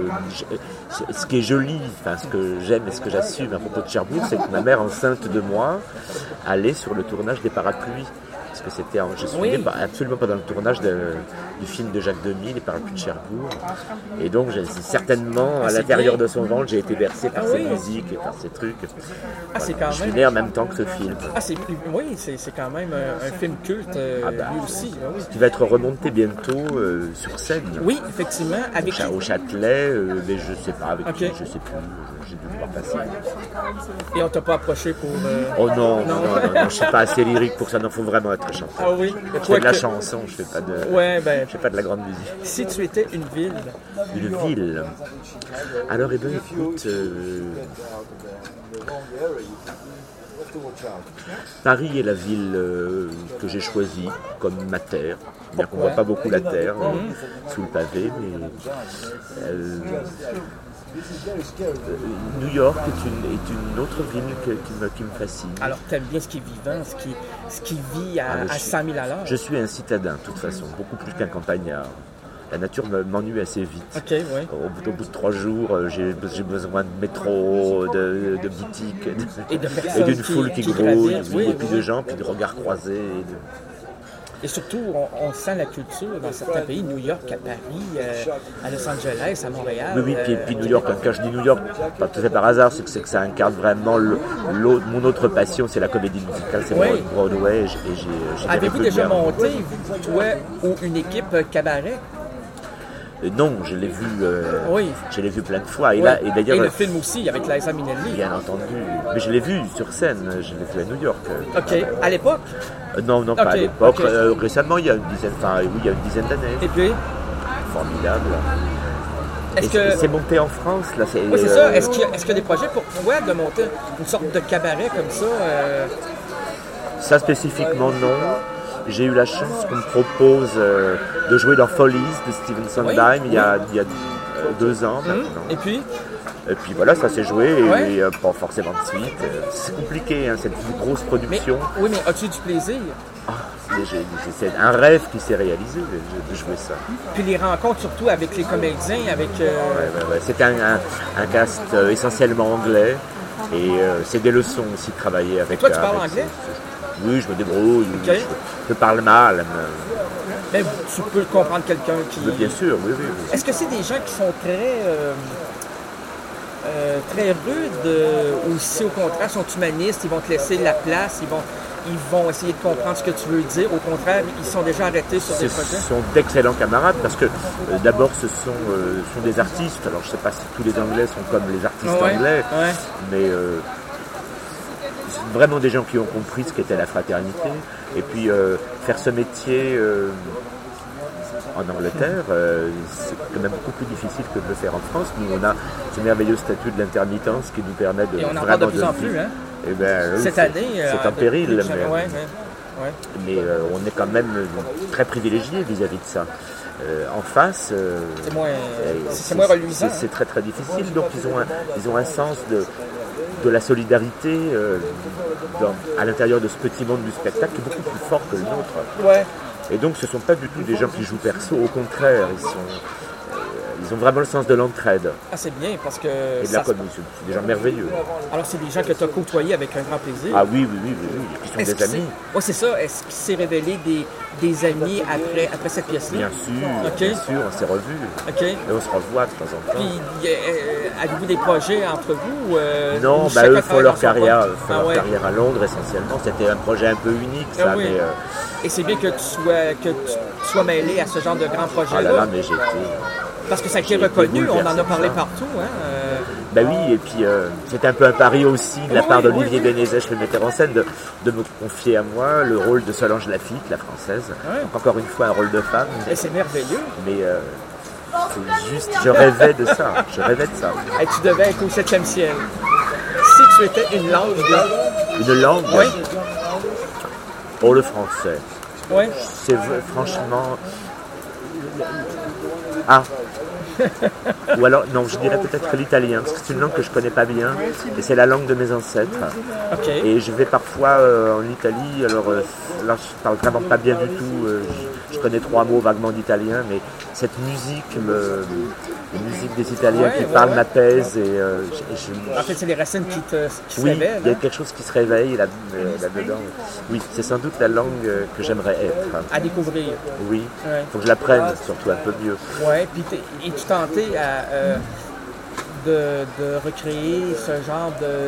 ce qui est joli, ce que j'aime et ce que j'assume à propos de Cherbourg, c'est que ma mère, enceinte de moi, allait sur le tournage des Parapluies. Parce que c'était, je suis absolument pas dans le tournage du film de Jacques Demy, Les Parapluies de Cherbourg. Et donc, certainement, à l'intérieur de son ventre, j'ai été bercé par ces musiques et par ces trucs. Je suis né en même temps que ce film. C'est quand même un film culte, lui aussi. Qui va être remonté bientôt sur scène. Oui, effectivement. Au Châtelet, mais je sais pas avec qui, je sais plus. J'ai dû voir passer. Et on t'a pas approché pour... Oh non, je suis pas assez lyrique pour ça, il faut vraiment être chanteur. Ah oui. Je fais de la chanson, je fais pas de la grande musique. Si tu étais une ville. Une ville. Alors, écoute, Paris est la ville que j'ai choisie comme ma terre. Bien qu'on ne voit pas beaucoup la terre sous le pavé, mais New York est une autre ville qui me fascine. Alors, tu aimes bien ce qui est vivant, ce qui vit à 100 000 à l'heure. Je suis un citadin, de toute façon, beaucoup plus qu'un campagnard. La nature m'ennuie assez vite. Au bout de 3 jours, j'ai besoin de métro, de boutiques, et d'une foule qui grouille, et puis de gens, puis de regards croisés. Et surtout, on sent la culture dans certains pays, New York, à Paris, à Los Angeles, à Montréal. Oui, puis New York, quand je dis New York, pas tout à fait par hasard, c'est que ça incarne vraiment mon autre passion, c'est la comédie musicale, c'est Broadway. Avez-vous déjà monté, toi ou une équipe cabaret? Non, je l'ai vu plein de fois. Et d'ailleurs, le film aussi, avec Liza Minnelli. Bien entendu. Mais je l'ai vu sur scène, je l'ai vu à New York. OK. À l'époque? Non, pas à l'époque. Récemment, il y a une dizaine d'années. Et puis? Formidable. C'est monté en France, là. Oui, c'est ça. Est-ce qu'il y a des projets pour toi de monter une sorte de cabaret comme ça? Ça, spécifiquement, non. J'ai eu la chance qu'on me propose de jouer dans Follies de Stephen Sondheim il y a 2 ans maintenant. Et puis voilà, ça s'est joué et pas forcément de suite. C'est compliqué, cette grosse production. Mais as-tu du plaisir? C'est un rêve qui s'est réalisé de jouer ça. Puis les rencontres surtout avec les comédiens, avec... C'est un cast essentiellement anglais et c'est des leçons aussi de travailler avec... Toi, tu parles anglais? Oui, je me débrouille, je parle mal. Mais tu peux comprendre quelqu'un qui... Mais bien sûr, oui. Est-ce que c'est des gens qui sont très rudes ou si au contraire sont humanistes, ils vont te laisser la place, ils vont essayer de comprendre ce que tu veux dire. Au contraire, ils sont déjà arrêtés sur des projets. Ce sont d'excellents camarades parce que d'abord ce sont des artistes. Alors je ne sais pas si tous les Anglais sont comme les artistes anglais, mais c'est vraiment des gens qui ont compris ce qu'était la fraternité. Et puis faire ce métier en Angleterre, c'est quand même beaucoup plus difficile que de le faire en France. Nous, on a ce merveilleux statut de l'intermittence qui nous permet de et on en vraiment parle de plus en plus, hein? Eh ben, cette année, c'est en péril, mais on est quand même très privilégié vis-à-vis de ça. En face, c'est moins reluisant. C'est très très difficile. Donc ils ont un sens de la solidarité à l'intérieur de ce petit monde du spectacle qui est beaucoup plus fort que le nôtre. Ouais. Et donc ce ne sont pas du tout des gens qui jouent perso, au contraire, ils ont vraiment le sens de l'entraide. Ah, c'est bien parce que. Et de la commune, c'est des gens merveilleux. Alors, c'est des gens que tu as côtoyés avec un grand plaisir. Ah oui, qui sont des amis. Oui, c'est ça. Est-ce qu'il s'est révélé des amis après cette pièce-là? Bien sûr, on s'est revus. Okay. Et on se revoit de temps en temps. Puis, avez-vous des projets entre vous? Non, eux font leur carrière à Londres essentiellement. C'était un projet un peu unique, ça. Oui. Mais, et c'est bien que tu sois mêlé à ce genre de grands projets-là. Ah là là, mais j'ai été. Parce que ça a été reconnu, on en a parlé partout. Ben oui, et puis c'était un peu un pari aussi de la part d'Olivier Bénézèche, le metteur en scène, de me confier à moi le rôle de Solange Lafitte, la française. Donc encore une fois, un rôle de femme. Et c'est merveilleux. Mais c'est juste, je rêvais de ça. Et tu devais être au 7e ciel. Si tu étais une langue Une langue? Oui. Pour le français. Oui. C'est franchement... Ah. Ou alors, non, je dirais peut-être l'italien, parce que c'est une langue que je connais pas bien, et c'est la langue de mes ancêtres. Okay. Et je vais parfois en Italie, alors là je parle vraiment pas bien du tout, je connais 3 mots vaguement d'italien, mais cette musique, la musique des Italiens qui parlent m'apaise. En fait, c'est les racines qui se réveillent. Oui, il y a quelque chose qui se réveille là-dedans. Oui, c'est sans doute la langue que j'aimerais être. À découvrir. Oui, faut que je l'apprenne, surtout un peu mieux. Oui, puis es-tu tenté de recréer ce genre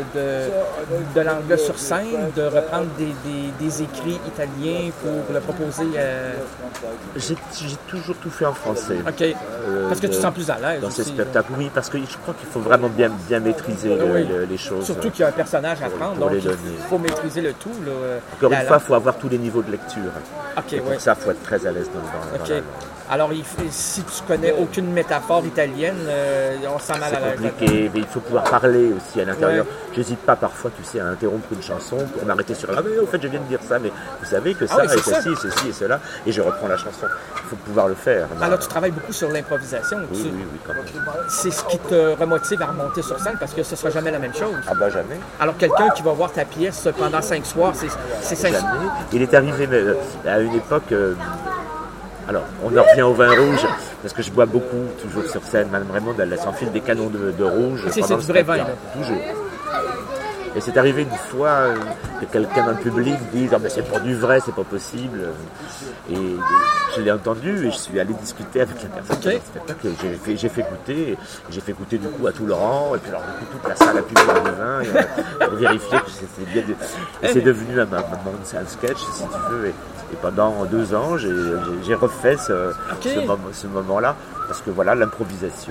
de langue sur scène, de reprendre des écrits italiens pour le proposer J'ai toujours tout fait en français. OK. Parce que tu te sens plus à l'aise dans aussi, ces spectacles. Oui, parce que je crois qu'il faut vraiment bien maîtriser les choses. Surtout qu'il y a un personnage à prendre, donc il faut maîtriser le tout. Là, encore une fois, il faut avoir tous les niveaux de lecture. Okay, pour ça, il faut être très à l'aise dans la langue. Alors, si tu connais aucune métaphore italienne, on se sent mal à l'aise. C'est compliqué, mais il faut pouvoir parler aussi à l'intérieur. J'hésite pas parfois, tu sais, à interrompre une chanson pour m'arrêter sur « Ah mais au fait, je viens de dire ça, mais vous savez que ça, et ceci, et ceci, et cela. » Et je reprends la chanson. Il faut pouvoir le faire. Alors, tu travailles beaucoup sur l'improvisation. Oui, quand même. C'est ce qui te remotive à remonter sur scène parce que ce ne sera jamais la même chose. Ah bah jamais. Alors, quelqu'un qui va voir ta pièce pendant 5 soirs, c'est 5 soirs. Il est arrivé à une époque... Alors, on en revient au vin rouge, parce que je bois beaucoup, toujours sur scène. Madame Raymond, elle s'enfile des canons de rouge. C'est du vrai vin, là. Toujours. Et c'est arrivé une fois que quelqu'un dans le public dise « Ah, mais c'est pas du vrai, c'est pas possible ». Et je l'ai entendu et je suis allé discuter avec la personne qui a fait le spectacle. J'ai fait goûter du coup à tout Laurent, et puis alors du coup toute la salle a pu boire du vin, et vérifier que c'était bien. Et c'est devenu un sketch, si tu veux. Et pendant 2 ans, j'ai refait ce moment-là, parce que voilà, l'improvisation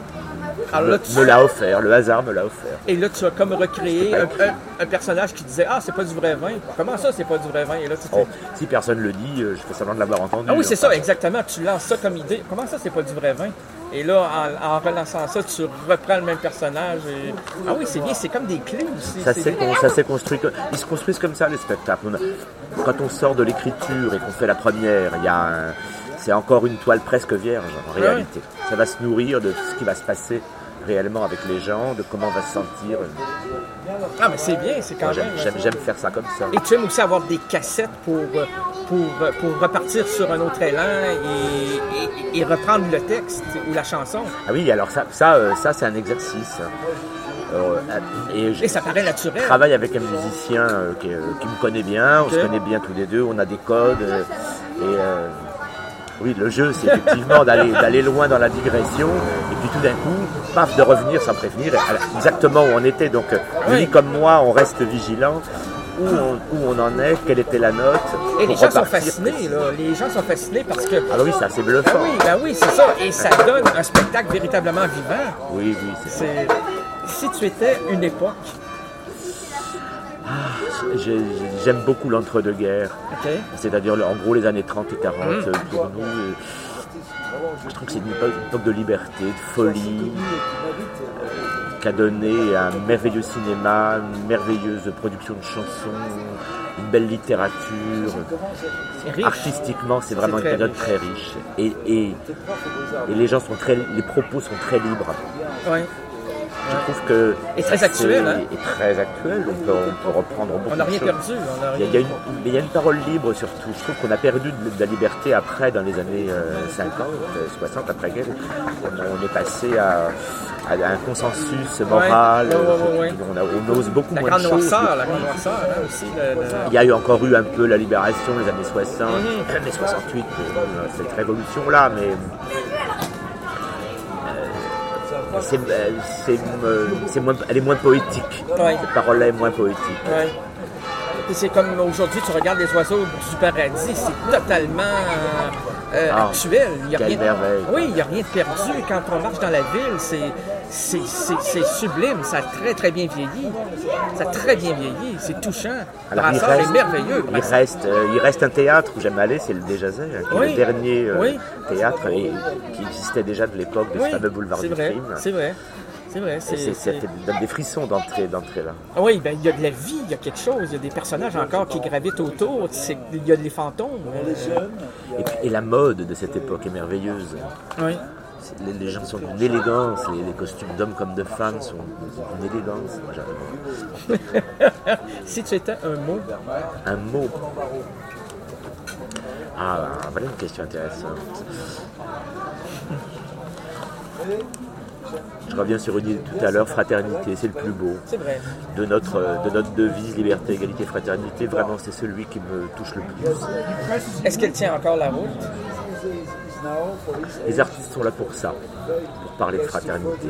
me l'a offert, le hasard me l'a offert. Et là, tu as comme recréé un personnage qui disait « Ah, c'est pas du vrai vin. Comment ça, c'est pas du vrai vin? » Et là, si personne le dit, je fais semblant de l'avoir entendu. Ah oui, c'est ça, exactement. Tu lances ça comme idée. Comment ça, c'est pas du vrai vin? Et là, en relançant ça, tu reprends le même personnage. Ah oui, c'est bien, c'est comme des clés aussi. Ça s'est construit. Ils se construisent comme ça, les spectacles. Quand on sort de l'écriture et qu'on fait la première, c'est encore une toile presque vierge en réalité. Ça va se nourrir de ce qui va se passer réellement avec les gens, de comment on va se sentir. Ah, mais c'est bien, c'est quand même... J'aime faire ça comme ça. Et tu aimes aussi avoir des cassettes pour repartir sur un autre élan et reprendre le texte ou la chanson. Ah oui, alors ça c'est un exercice. Et ça paraît naturel. Je travaille avec un musicien qui me connaît bien, on se connaît bien tous les deux, on a des codes. Oui, le jeu, c'est effectivement d'aller loin dans la digression, et puis tout d'un coup, paf, de revenir sans prévenir, exactement où on était. Donc, lui comme moi, on reste vigilant. où on en est, quelle était la note. Et les gens sont fascinés, là. Les gens sont fascinés parce que... Ah bah oui, c'est assez bluffant. Oui, c'est ça. Et ça donne un spectacle véritablement vivant. Oui, c'est Si tu étais une époque... J'aime beaucoup l'entre-deux-guerres. Okay. C'est-à-dire, en gros, les années 30 et 40 pour nous. Je trouve que c'est une époque de liberté, de folie, qui a donné un merveilleux cinéma, une merveilleuse production de chansons, une belle littérature. Artistiquement, c'est vraiment une période très riche. Et les gens les propos sont très libres. Oui. Je trouve que... Et très actuel, hein? Et très actuel, on peut reprendre beaucoup de choses. On n'a rien perdu. Il y a une parole libre surtout. Je trouve qu'on a perdu de la liberté après, dans les années 50, 60, après-guerre. On est passé à un consensus moral. On ose beaucoup moins de choses. La grande noirceur, hein, aussi. Il y a encore eu un peu la libération, les années 60, les 68, cette révolution-là, mais... elle est moins poétique. Cette parole-là est moins poétique. Ouais. Et c'est comme aujourd'hui, tu regardes les oiseaux du paradis, c'est totalement actuel. Il y a rien, il n'y a rien de perdu. Quand on marche dans la ville, c'est sublime. Ça a très, très bien vieilli. Ça a très bien vieilli. C'est touchant. Brassard est merveilleux. Il reste un théâtre où j'aime aller, c'est le Déjazet, le dernier théâtre qui existait déjà de l'époque de ce fameux boulevard du crime. C'est vrai. C'est vrai. Ça donne des frissons d'entrée là. Oui, ben, il y a de la vie, il y a quelque chose, il y a des personnages encore qui gravitent autour, il y a des fantômes. Et la mode de cette époque est merveilleuse. Oui. Les gens sont d'une élégance, les costumes d'hommes comme de femmes sont d'une élégance. Moi, j'adore. Si tu étais un mot. Un mot. Ah, voilà une question intéressante. Je reviens sur une idée tout à l'heure, fraternité, c'est le plus beau. C'est vrai. De notre devise, liberté, égalité, fraternité, vraiment c'est celui qui me touche le plus. Est-ce qu'elle tient encore la route? Les artistes sont là pour ça, pour parler de fraternité.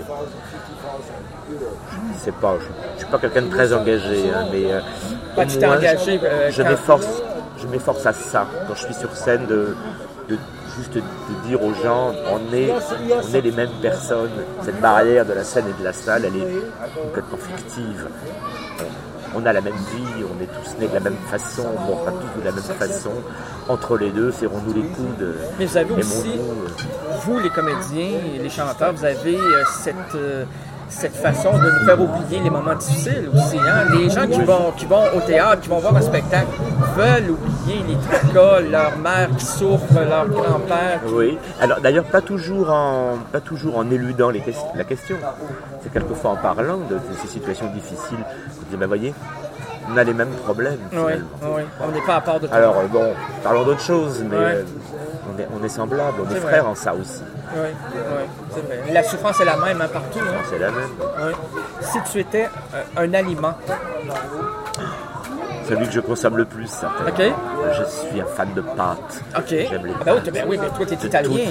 Je suis pas quelqu'un de très engagé, hein, mais tu t'es engagé. Je m'efforce à ça quand je suis sur scène juste de dire aux gens, on est les mêmes personnes. Cette barrière de la scène et de la salle, elle est complètement fictive. On a la même vie, on est tous nés de la même façon, on mourra tous de la même façon. Entre les deux, serrons-nous les coudes. Mais vous avez aussi, vous les comédiens et les chanteurs, vous avez cette façon de nous faire oublier les moments difficiles aussi. Hein? Les gens qui vont au théâtre, qui vont voir un spectacle, veulent oublier les tracas, leur mère qui souffre, leur grand-père. Oui, alors d'ailleurs pas toujours en éludant la question. C'est quelquefois en parlant de ces situations difficiles. Vous dites, voyez, on a les mêmes problèmes finalement. Oui, on n'est pas à part de tout. Alors parlons d'autre chose, mais on est semblables, on est frères en ça aussi. Oui, c'est vrai. La souffrance est la même partout. Hein? C'est la même. Oui. Si tu étais un aliment. Celui que je consomme le plus, certainement. Okay. Je suis un fan de pâtes. Okay. J'aime les pâtes. Oui, mais toi, tu es italien.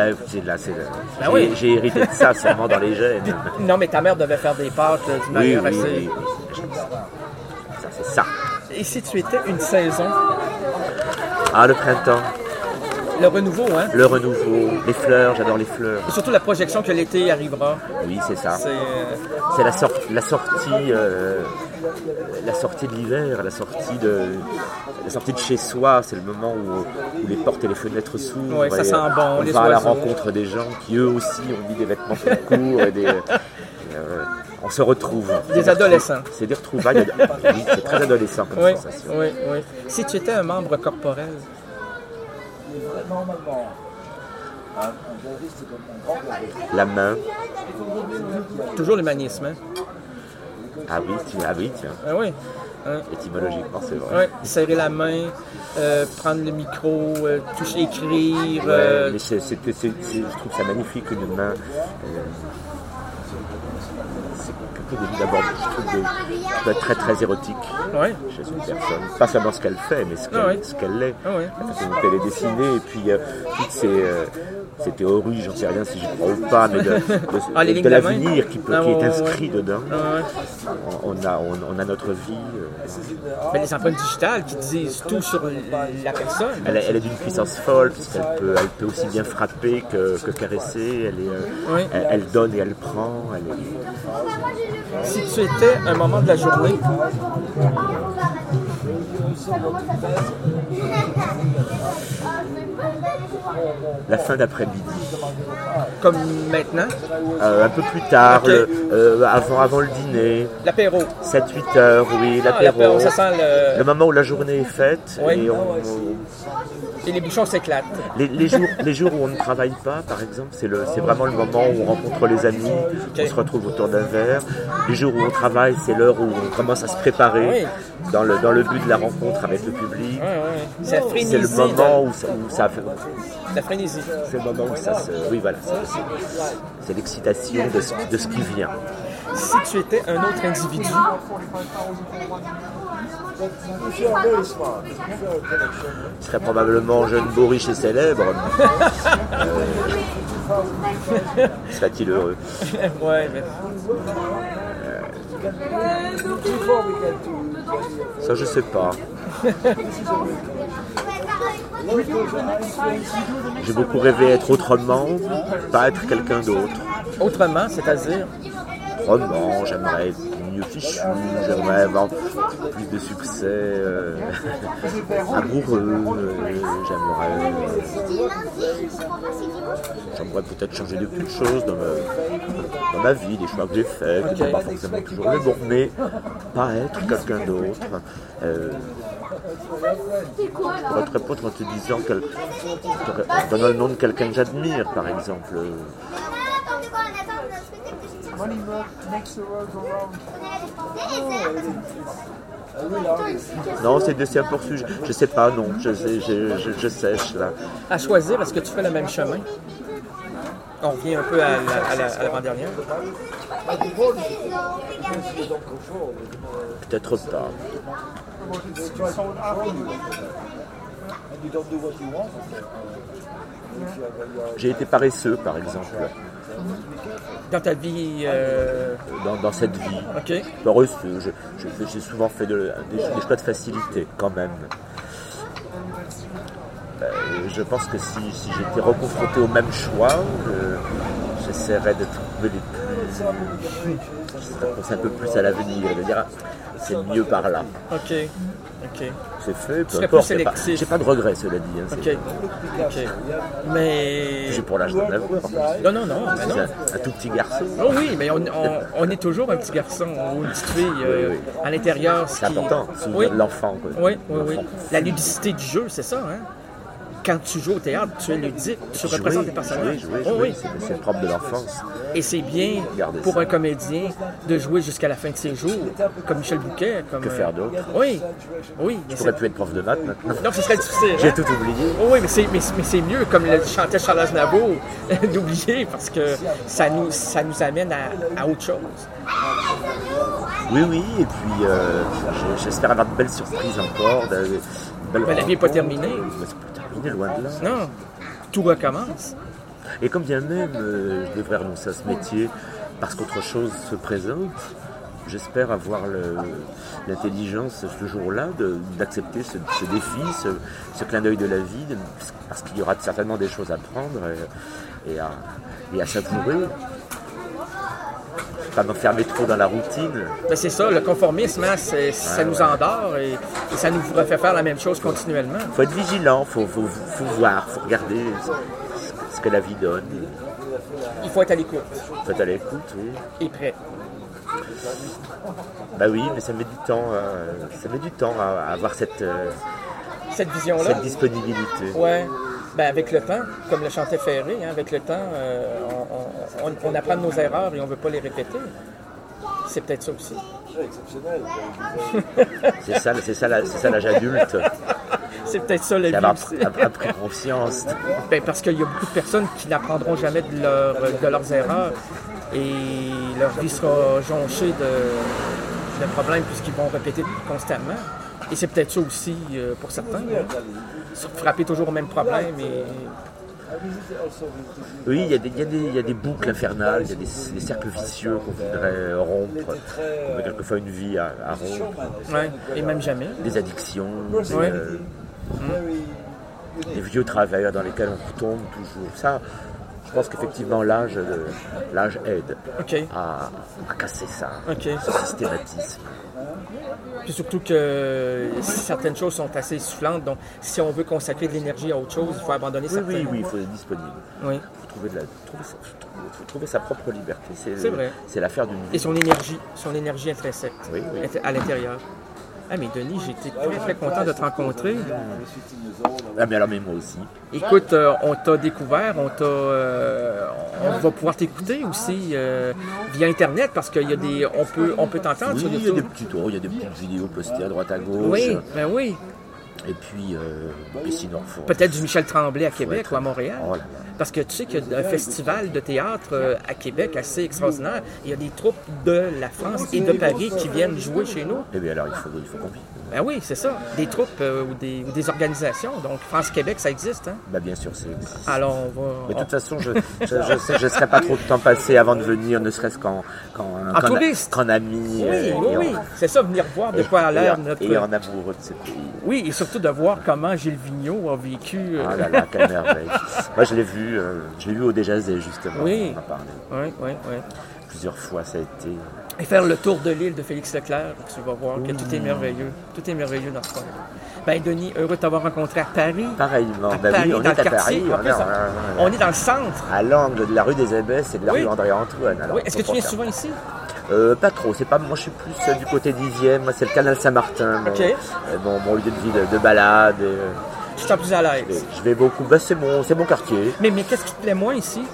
J'ai hérité de ça, seulement dans les gènes. Non, mais ta mère devait faire des pâtes d'une manière assez... Oui. Ça, c'est ça. Et si tu étais une saison? Ah, le printemps. Le renouveau, hein? Le renouveau, les fleurs, j'adore les fleurs. Et surtout la projection que l'été arrivera. Oui, c'est ça. C'est la sortie de l'hiver, la sortie de chez soi. C'est le moment où les portes et les fenêtres s'ouvrent. Oui, ça sent bon. On va à la rencontre des gens qui eux aussi ont mis des vêtements plus courts et on se retrouve. Des adolescents. C'est des retrouvailles. Oui, c'est très adolescent comme sensation. Oui. Si tu étais un membre corporel. La main. Toujours l'humanisme, hein? Ah oui, tiens. Ah oui. Hein? Étymologiquement, c'est vrai. Oui, serrer la main, prendre le micro, toucher, écrire. Mais je trouve ça magnifique, une main. surtout d'abord, je trouve que ça peut être très très érotique chez une personne. Pas seulement ce qu'elle fait, mais ce qu'elle est. La façon dont elle est dessinée, et puis toutes ces théories, j'en sais rien si j'y crois ou pas, mais de l'avenir qui est inscrit dedans. On a notre vie. Mais les empreintes digitales qui disent tout sur la personne. Elle est d'une puissance folle, puisqu'elle peut aussi bien frapper que caresser. Elle donne et elle prend. Si tu étais un moment de la journée, la fin d'après-midi. Comme maintenant? Un peu plus tard, avant le dîner. L'apéro. 7-8 heures, oui, l'apéro. Ça sent le moment où la journée est faite. Et les bouchons s'éclatent. Les jours où on ne travaille pas, par exemple, c'est vraiment le moment où on rencontre les amis, on se retrouve autour d'un verre. Les jours où on travaille, c'est l'heure où on commence à se préparer dans le but de la rencontre avec le public. C'est la frénésie. C'est le moment où ça fait... La frénésie. C'est le moment où ça se... Oui, voilà. C'est l'excitation de ce qui vient. Si tu étais un autre individu, je serais probablement jeune, beau, riche et célèbre. Serait-il heureux? Ouais, mais... Ça, je sais pas. J'ai beaucoup rêvé être autrement, pas être quelqu'un d'autre. Autrement, c'est-à-dire? Autrement, j'aimerais être mieux fichu, j'aimerais avoir plus de succès amoureux, j'aimerais peut-être changer de plus de choses dans ma vie, des choix que j'ai faits, qui ne sont pas forcément toujours les bons, mais pas être quelqu'un d'autre. Je pourrais te répondre en te disant donnant le nom de quelqu'un que j'admire, par exemple. Non, c'est un poursuivi. Je sais pas, non. Je sèche là. À choisir, est-ce que tu fais le même chemin? On revient un peu à l'avant-dernière. Peut-être pas. J'ai été paresseux, par exemple. Dans ta vie dans cette vie. OK. Paresseux. J'ai souvent fait des choix de facilité, quand même. Je pense que si j'étais reconfronté au même choix, j'essaierais de trouver les plus... Je penser un peu plus à l'avenir, de dire c'est mieux par là. OK. C'est fait, peu importe. J'ai pas de regrets, cela dit. Hein, OK. Mais... J'ai pour l'âge d'en avoir. Non. Un tout petit garçon. Oh oui, mais on est toujours un petit garçon ou une petite fille à l'intérieur. C'est important, souvenir de l'enfant. Oui. La ludicité du jeu, c'est ça, hein? Quand tu joues au théâtre, tu es ludique, tu représentes des personnages. Oui. C'est le propre de l'enfance. Et c'est bien pour un comédien de jouer jusqu'à la fin de ses jours, comme Michel Bouquet. Que faire d'autre? Oui. Je pourrais plus être prof de maths maintenant. Non, ce serait difficile. J'ai tout oublié. Oui, mais c'est mieux, comme le chantait Charles Aznavour, d'oublier, parce que ça nous amène à autre chose. Oui, et puis j'espère avoir de belles surprises encore. Mais la vie n'est pas terminée. Loin de là. Non, tout recommence. Et quand bien même je devrais renoncer à ce métier parce qu'autre chose se présente, j'espère avoir l'intelligence ce jour-là d'accepter ce défi, ce clin d'œil de la vie, parce qu'il y aura certainement des choses à prendre et à savourer. Pas m'enfermer trop dans la routine. Ben c'est ça, le conformisme, hein, ça nous endort et ça nous fait faire la même chose continuellement. Il faut être vigilant, il faut voir, il faut regarder ce que la vie donne. Il faut être à l'écoute. Il faut être à l'écoute, oui. Et prêt. Ben oui, mais ça met du temps à avoir cette vision-là. Cette disponibilité. Ouais. Ben avec le temps, comme le chantait Ferré, hein, avec le temps, on apprend de nos erreurs et on ne veut pas les répéter. C'est peut-être ça aussi. C'est ça l'âge adulte. C'est peut-être ça la vie aussi. Avoir pris conscience. Ben, parce qu'il y a beaucoup de personnes qui n'apprendront jamais de leurs erreurs et leur vie sera jonchée de problèmes puisqu'ils vont répéter constamment. Et c'est peut-être ça aussi pour certains, frapper toujours au même problème. Oui, il y a des boucles infernales, il y a des cercles vicieux qu'on voudrait rompre, qu'on met quelquefois une vie à rompre. Ouais, et même jamais. Des addictions, des vieux travailleurs dans lesquels on retombe toujours. Ça, je pense qu'effectivement l'âge aide à casser ça, ce systématisme. Puis surtout que certaines choses sont assez essoufflantes, donc si on veut consacrer de l'énergie à autre chose, il faut abandonner certaines. Oui, il faut être disponible. Oui. Il faut trouver sa propre liberté. C'est vrai. C'est l'affaire d'une vie. Et son énergie intrinsèque à l'intérieur. Ah mais Denis, j'ai été très très content de te rencontrer. Ah mais alors mais moi aussi. Écoute, on t'a découvert, on va pouvoir t'écouter aussi via Internet parce qu'il y a on peut t'entendre sur YouTube. Il y a des petits tutos, il y a des petites vidéos postées à droite à gauche. Oui, ben oui. Et puis sinon, peut-être du Michel Tremblay à Québec ou à Montréal. Oh là là. Parce que tu sais qu'il y a un festival de théâtre à Québec assez extraordinaire. Il y a des troupes de la France et de Paris qui viennent jouer chez nous. Eh bien alors il faut qu'on vive. Ben oui, c'est ça. Des troupes ou des organisations. Donc France-Québec, ça existe. Hein? Ben bien sûr, ça existe. Alors on va... Mais de toute façon, je ne serais pas trop de temps passé avant de venir, ne serait-ce qu'en ami. Oui. C'est ça, venir voir de quoi a l'air notre... Et en amoureux de ce pays. Oui, et surtout de voir comment Gilles Vigneault a vécu... Ah là là, quelle merveille. Moi, je l'ai vu au Déjazet, justement. Oui. On en parlait. Oui. Plusieurs fois, ça a été... Et faire le tour de l'île de Félix Leclerc, tu vas voir que tout est merveilleux. Tout est merveilleux dans ce coin. Ben Denis, heureux de t'avoir rencontré à Paris. Pareillement. Paris, on dans est le à quartier. Paris. On est dans le centre. À l'angle de la rue des Abbesses et de la rue André-Antoine. Oui, est-ce que tu viens souvent ici? Pas trop, moi je suis plus du côté 10e, moi c'est le canal Saint-Martin, mon lieu de vie de balade. Je suis plus à l'aise. Je vais beaucoup, c'est mon quartier. Mais qu'est-ce qui te plaît moins ici?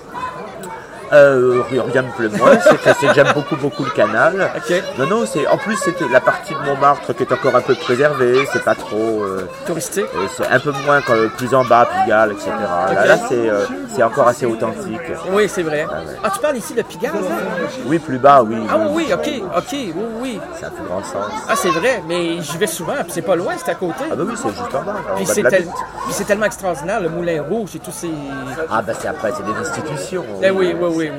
Rien me plaît moins, c'est que j'aime beaucoup le canal. Non, en plus c'était la partie de Montmartre qui est encore un peu préservée, c'est pas trop touristique. C'est un peu moins plus en bas, Pigalle, etc. Là c'est encore assez authentique. Oui, c'est vrai. Ah, tu parles ici de Pigalle? Oui, plus bas, oui. Ah oui, oui. Ça a plus grand sens. Ah, c'est vrai, mais j'y vais souvent, puis c'est pas loin, c'est à côté. Ah bah oui, c'est juste en bas. Puis c'est tellement extraordinaire, le Moulin Rouge et tous ces... Ah bah c'est des institutions. Oui.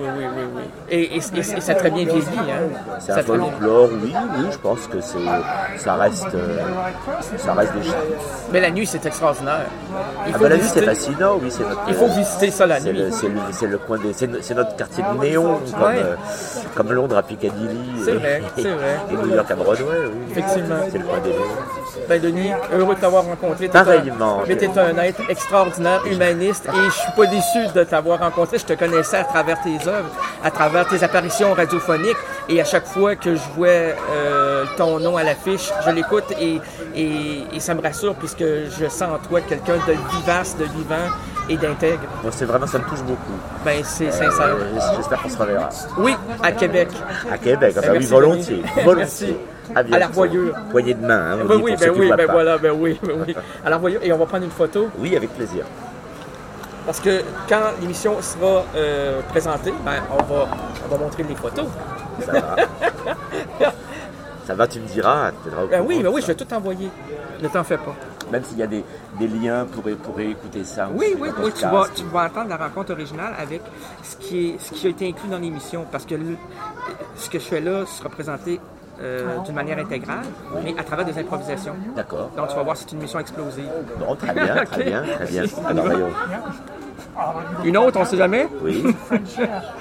Et ça a très bien vieilli, hein? C'est un folklore, oui, je pense que ça reste des choses. Mais la nuit, c'est extraordinaire. La nuit, c'est fascinant, oui. Il faut visiter ça la nuit. C'est le coin c'est notre quartier de néon, comme Londres à Piccadilly. C'est vrai. Et New York à Broadway, oui. Effectivement. C'est le coin des néons. Ben Denis, heureux de t'avoir rencontré. Pareillement. Mais t'es un être extraordinaire, humaniste, et je suis pas déçu de t'avoir rencontré. Je te connaissais à travers tes œuvres, à travers tes apparitions radiophoniques, et à chaque fois que je vois ton nom à l'affiche, je l'écoute et ça me rassure puisque je sens en toi quelqu'un de vivace, de vivant et d'intègre. Bon, c'est vraiment, ça me touche beaucoup. Ben c'est sincère. J'espère qu'on se reverra. Oui, à Québec. À Québec, enfin, oui, volontiers. Merci. À l'Arvoyure. Poignée de main, hein, oui. À l'Arvoyure, et on va prendre une photo. Oui, avec plaisir. Parce que quand l'émission sera présentée, on va montrer les photos. Ça va. Ça va, tu me diras. Oui, je vais tout envoyer. Ne t'en fais pas. Même s'il y a des liens pour écouter ça. Oui, tu vas entendre la rencontre originale avec ce qui a été inclus dans l'émission. Parce que ce que je fais là sera présenté d'une manière intégrale, mais à travers des improvisations. D'accord. Donc tu vas voir, c'est une émission explosive. Bon, très bien. Alors, Une autre, on ne sait jamais? Oui.